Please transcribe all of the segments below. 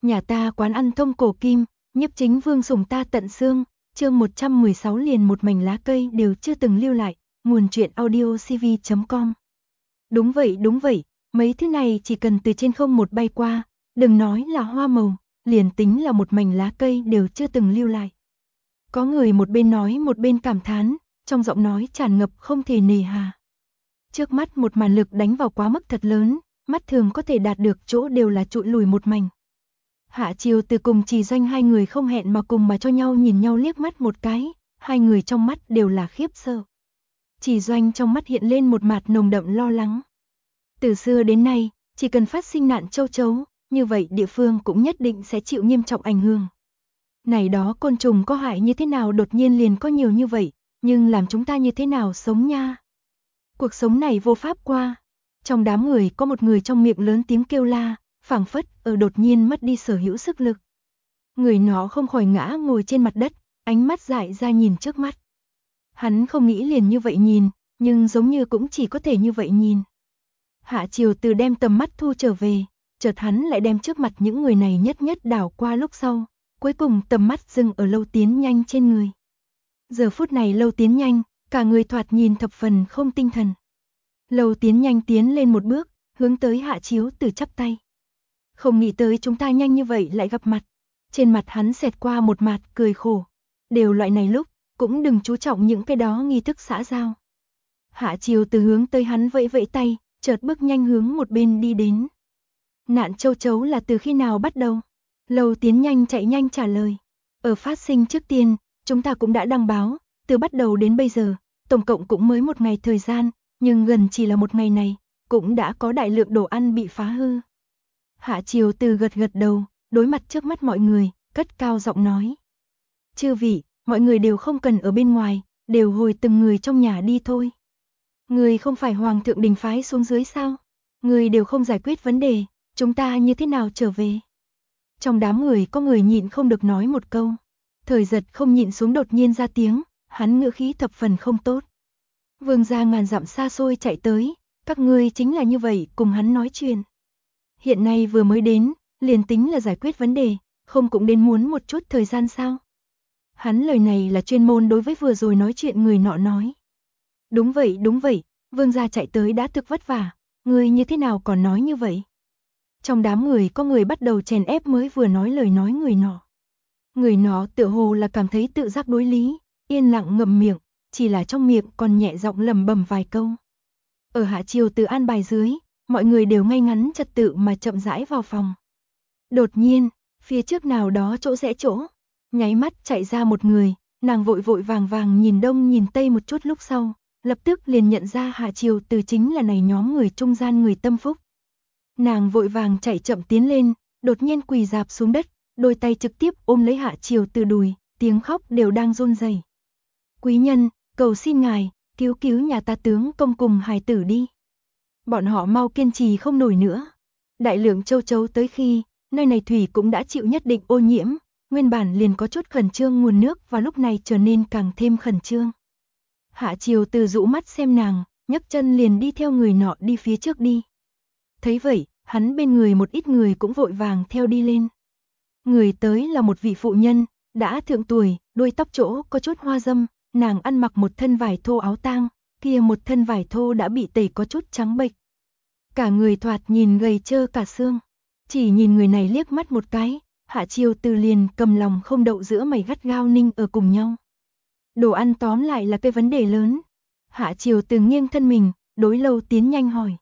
Nhà ta quán ăn thông cổ kim, nhiếp chính vương sủng ta tận xương, chương 116 liền một mảnh lá cây đều chưa từng lưu lại, nguồn truyện audio cv.com. Đúng vậy, mấy thứ này chỉ cần từ trên không một bay qua, đừng nói là hoa màu, liền tính là một mảnh lá cây đều chưa từng lưu lại. Có người một bên nói một bên cảm thán, trong giọng nói tràn ngập không thể nề hà. Trước mắt một màn lực đánh vào quá mức thật lớn, mắt thường có thể đạt được chỗ đều là trụi lùi một mảnh. Hạ Chiều Từ cùng Trì Doanh hai người không hẹn mà cùng mà cho nhau nhìn nhau liếc mắt một cái, hai người trong mắt đều là khiếp sợ. Trì Doanh trong mắt hiện lên một mạt nồng đậm lo lắng. Từ xưa đến nay, chỉ cần phát sinh nạn châu chấu, như vậy địa phương cũng nhất định sẽ chịu nghiêm trọng ảnh hưởng. Này đó côn trùng có hại như thế nào đột nhiên liền có nhiều như vậy, nhưng làm chúng ta như thế nào sống nha? Cuộc sống này vô pháp qua. Trong đám người có một người trong miệng lớn tiếng kêu la, phảng phất ở đột nhiên mất đi sở hữu sức lực. Người nó không khỏi ngã ngồi trên mặt đất, ánh mắt dại ra nhìn trước mắt. Hắn không nghĩ liền như vậy nhìn, nhưng giống như cũng chỉ có thể như vậy nhìn. Hạ Chiều Từ đem tầm mắt thu trở về, chợt hắn lại đem trước mặt những người này nhất nhất đảo qua lúc sau, cuối cùng tầm mắt dừng ở Lâu Tiến Nhanh trên người. Giờ phút này Lâu Tiến Nhanh, cả người thoạt nhìn thập phần không tinh thần. Lâu Tiến Nhanh tiến lên một bước, hướng tới Hạ Chiếu Từ chắp tay. Không nghĩ tới chúng ta nhanh như vậy lại gặp mặt. Trên mặt hắn xẹt qua một mạt cười khổ. Đều loại này lúc, cũng đừng chú trọng những cái đó nghi thức xã giao. Hạ Chiều Từ hướng tới hắn vẫy vẫy tay, chợt bước nhanh hướng một bên đi đến. Nạn châu chấu là từ khi nào bắt đầu? Lâu Tiến Nhanh chạy nhanh trả lời. Ở phát sinh trước tiên, chúng ta cũng đã đăng báo, từ bắt đầu đến bây giờ, tổng cộng cũng mới một ngày thời gian, nhưng gần chỉ là một ngày này, cũng đã có đại lượng đồ ăn bị phá hư. Hạ Chiều Từ gật gật đầu, đối mặt trước mắt mọi người, cất cao giọng nói. Chư vị, mọi người đều không cần ở bên ngoài, đều hồi từng người trong nhà đi thôi. Người không phải hoàng thượng đình phái xuống dưới sao? Người đều không giải quyết vấn đề, chúng ta như thế nào trở về? Trong đám người có người nhịn không được nói một câu. Thời Giật không nhịn xuống đột nhiên ra tiếng, hắn ngữ khí thập phần không tốt. Vương gia ngàn dặm xa xôi chạy tới, các ngươi chính là như vậy cùng hắn nói chuyện. Hiện nay vừa mới đến, liền tính là giải quyết vấn đề, không cũng đến muốn một chút thời gian sao? Hắn lời này là chuyên môn đối với vừa rồi nói chuyện người nọ nói. Đúng vậy, vương gia chạy tới đã thực vất vả, ngươi như thế nào còn nói như vậy? Trong đám người có người bắt đầu chèn ép mới vừa nói lời nói người nọ. Người nọ tựa hồ là cảm thấy tự giác đối lý, yên lặng ngậm miệng, chỉ là trong miệng còn nhẹ giọng lẩm bẩm vài câu. Ở Hạ Chiều Từ an bài dưới, mọi người đều ngay ngắn trật tự mà chậm rãi vào phòng. Đột nhiên, phía trước nào đó chỗ rẽ chỗ, nháy mắt chạy ra một người, nàng vội vội vàng vàng nhìn đông nhìn tây một chút lúc sau, lập tức liền nhận ra Hạ Chiều Từ chính là này nhóm người trung gian người tâm phúc. Nàng vội vàng chạy chậm tiến lên, đột nhiên quỳ rạp xuống đất, đôi tay trực tiếp ôm lấy Hạ Chiều Từ đùi, tiếng khóc đều đang run rẩy. Quý nhân, cầu xin ngài, cứu cứu nhà ta tướng công cùng hài tử đi. Bọn họ mau kiên trì không nổi nữa. Đại lượng châu chấu tới khi, nơi này thủy cũng đã chịu nhất định ô nhiễm, nguyên bản liền có chút khẩn trương nguồn nước và lúc này trở nên càng thêm khẩn trương. Hạ Chiều Từ rũ mắt xem nàng, nhấc chân liền đi theo người nọ đi phía trước đi. Thấy vậy, hắn bên người một ít người cũng vội vàng theo đi lên. Người tới là một vị phụ nhân, đã thượng tuổi, đuôi tóc chỗ có chút hoa dâm, nàng ăn mặc một thân vải thô áo tang, kia một thân vải thô đã bị tẩy có chút trắng bệch. Cả người thoạt nhìn gầy trơ cả xương. Chỉ nhìn người này liếc mắt một cái, Hạ Chiều Từ liền cầm lòng không đậu giữa mày gắt gao ninh ở cùng nhau. Đồ ăn tóm lại là cái vấn đề lớn. Hạ Chiều Từ nghiêng thân mình, đối Lâu Tiến Nhanh hỏi.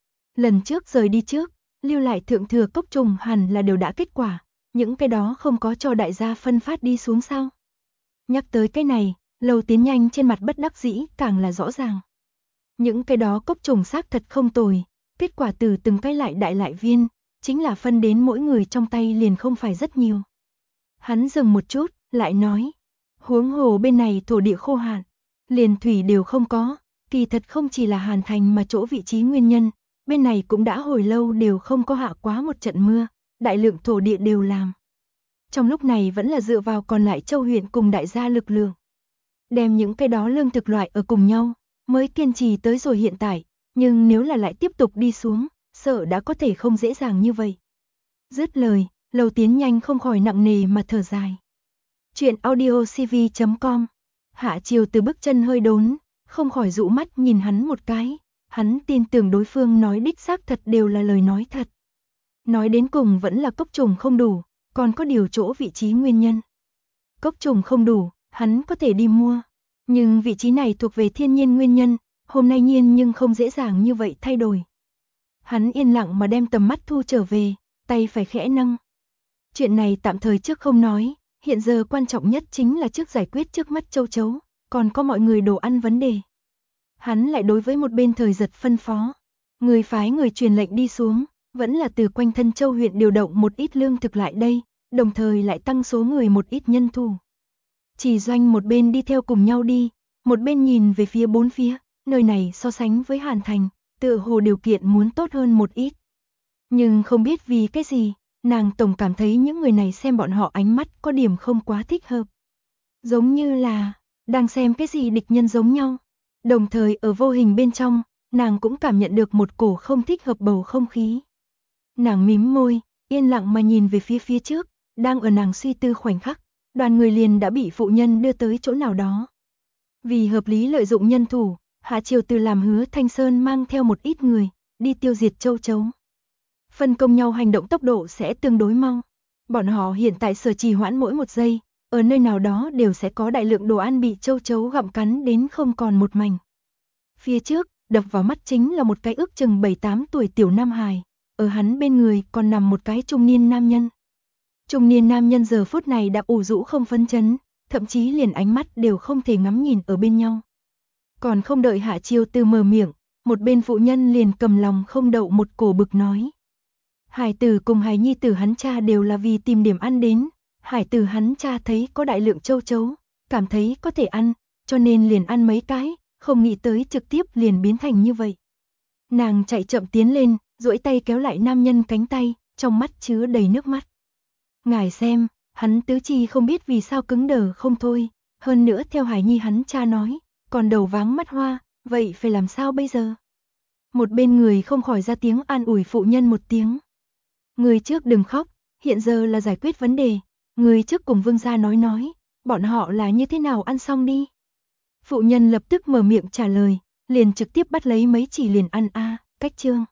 Lần trước rời đi trước, lưu lại thượng thừa cốc trùng hẳn là đều đã kết quả, những cái đó không có cho đại gia phân phát đi xuống sao? Nhắc tới cái này, Lâu Tiến Nhanh trên mặt bất đắc dĩ càng là rõ ràng. Những cái đó cốc trùng xác thật không tồi, kết quả từ từng cái lại đại lại viên, chính là phân đến mỗi người trong tay liền không phải rất nhiều. Hắn dừng một chút, lại nói, huống hồ bên này thổ địa khô hạn, liền thủy đều không có, kỳ thật không chỉ là Hàn Thành mà chỗ vị trí nguyên nhân, bên này cũng đã hồi lâu đều không có hạ quá một trận mưa, đại lượng thổ địa đều làm. Trong lúc này vẫn là dựa vào còn lại châu huyện cùng đại gia lực lượng. Đem những cái đó lương thực loại ở cùng nhau, mới kiên trì tới rồi hiện tại, nhưng nếu là lại tiếp tục đi xuống, sợ đã có thể không dễ dàng như vậy. Dứt lời, Lầu Tiến nhanh không khỏi nặng nề mà thở dài. Chuyện audiocv.com. Hạ Chiều Từ bước chân hơi đốn, không khỏi dụ mắt nhìn hắn một cái, hắn tin tưởng đối phương nói đích xác thật đều là lời nói thật. Nói đến cùng vẫn là cốc trùng không đủ, còn có điều chỗ vị trí nguyên nhân. Cốc trùng không đủ, hắn có thể đi mua, nhưng vị trí này thuộc về thiên nhiên nguyên nhân, hôm nay nhiên nhưng không dễ dàng như vậy thay đổi. Hắn yên lặng mà đem tầm mắt thu trở về, tay phải khẽ nâng. Chuyện này tạm thời trước không nói, hiện giờ quan trọng nhất chính là trước giải quyết trước mắt châu chấu, còn có mọi người đồ ăn vấn đề. Hắn lại đối với một bên Thời Giật phân phó, người phái người truyền lệnh đi xuống, vẫn là từ quanh thân châu huyện điều động một ít lương thực lại đây, đồng thời lại tăng số người một ít nhân thủ. Chỉ Doanh một bên đi theo cùng nhau đi, một bên nhìn về phía bốn phía, nơi này so sánh với Hàn Thành, tựa hồ điều kiện muốn tốt hơn một ít. Nhưng không biết vì cái gì, nàng tổng cảm thấy những người này xem bọn họ ánh mắt có điểm không quá thích hợp. Giống như là, đang xem cái gì địch nhân giống nhau. Đồng thời ở vô hình bên trong, nàng cũng cảm nhận được một cổ không thích hợp bầu không khí. Nàng mím môi, yên lặng mà nhìn về phía trước, đang ở nàng suy tư khoảnh khắc, đoàn người liền đã bị phụ nhân đưa tới chỗ nào đó. Vì hợp lý lợi dụng nhân thủ, Hạ Chiều Từ làm hứa Thanh Sơn mang theo một ít người, đi tiêu diệt châu chấu. Phân công nhau hành động tốc độ sẽ tương đối mau. Bọn họ hiện tại sở trì hoãn mỗi một giây, ở nơi nào đó đều sẽ có đại lượng đồ ăn bị châu chấu gặm cắn đến không còn một mảnh. Phía trước, đập vào mắt chính là một cái ước chừng 7-8 tuổi tiểu nam hài, ở hắn bên người còn nằm một cái trung niên nam nhân. Trung niên nam nhân giờ phút này đã ủ rũ không phấn chấn, thậm chí liền ánh mắt đều không thể ngắm nhìn ở bên nhau. Còn không đợi Hạ Chiều Từ mở miệng, một bên phụ nhân liền cầm lòng không đậu một cổ bực nói. Hải tử cùng hài nhi tử hắn cha đều là vì tìm điểm ăn đến, hải tử hắn cha thấy có đại lượng châu chấu, cảm thấy có thể ăn, cho nên liền ăn mấy cái, không nghĩ tới trực tiếp liền biến thành như vậy. Nàng chạy chậm tiến lên, duỗi tay kéo lại nam nhân cánh tay, trong mắt chứa đầy nước mắt. Ngài xem, hắn tứ chi không biết vì sao cứng đờ không thôi, hơn nữa theo hài nhi hắn cha nói, còn đầu váng mắt hoa, vậy phải làm sao bây giờ? Một bên người không khỏi ra tiếng an ủi phụ nhân một tiếng. Người trước đừng khóc, hiện giờ là giải quyết vấn đề, người trước cùng vương gia nói, bọn họ là như thế nào ăn xong đi. Phụ nhân lập tức mở miệng trả lời, liền trực tiếp bắt lấy mấy chỉ liền ăn cách chương.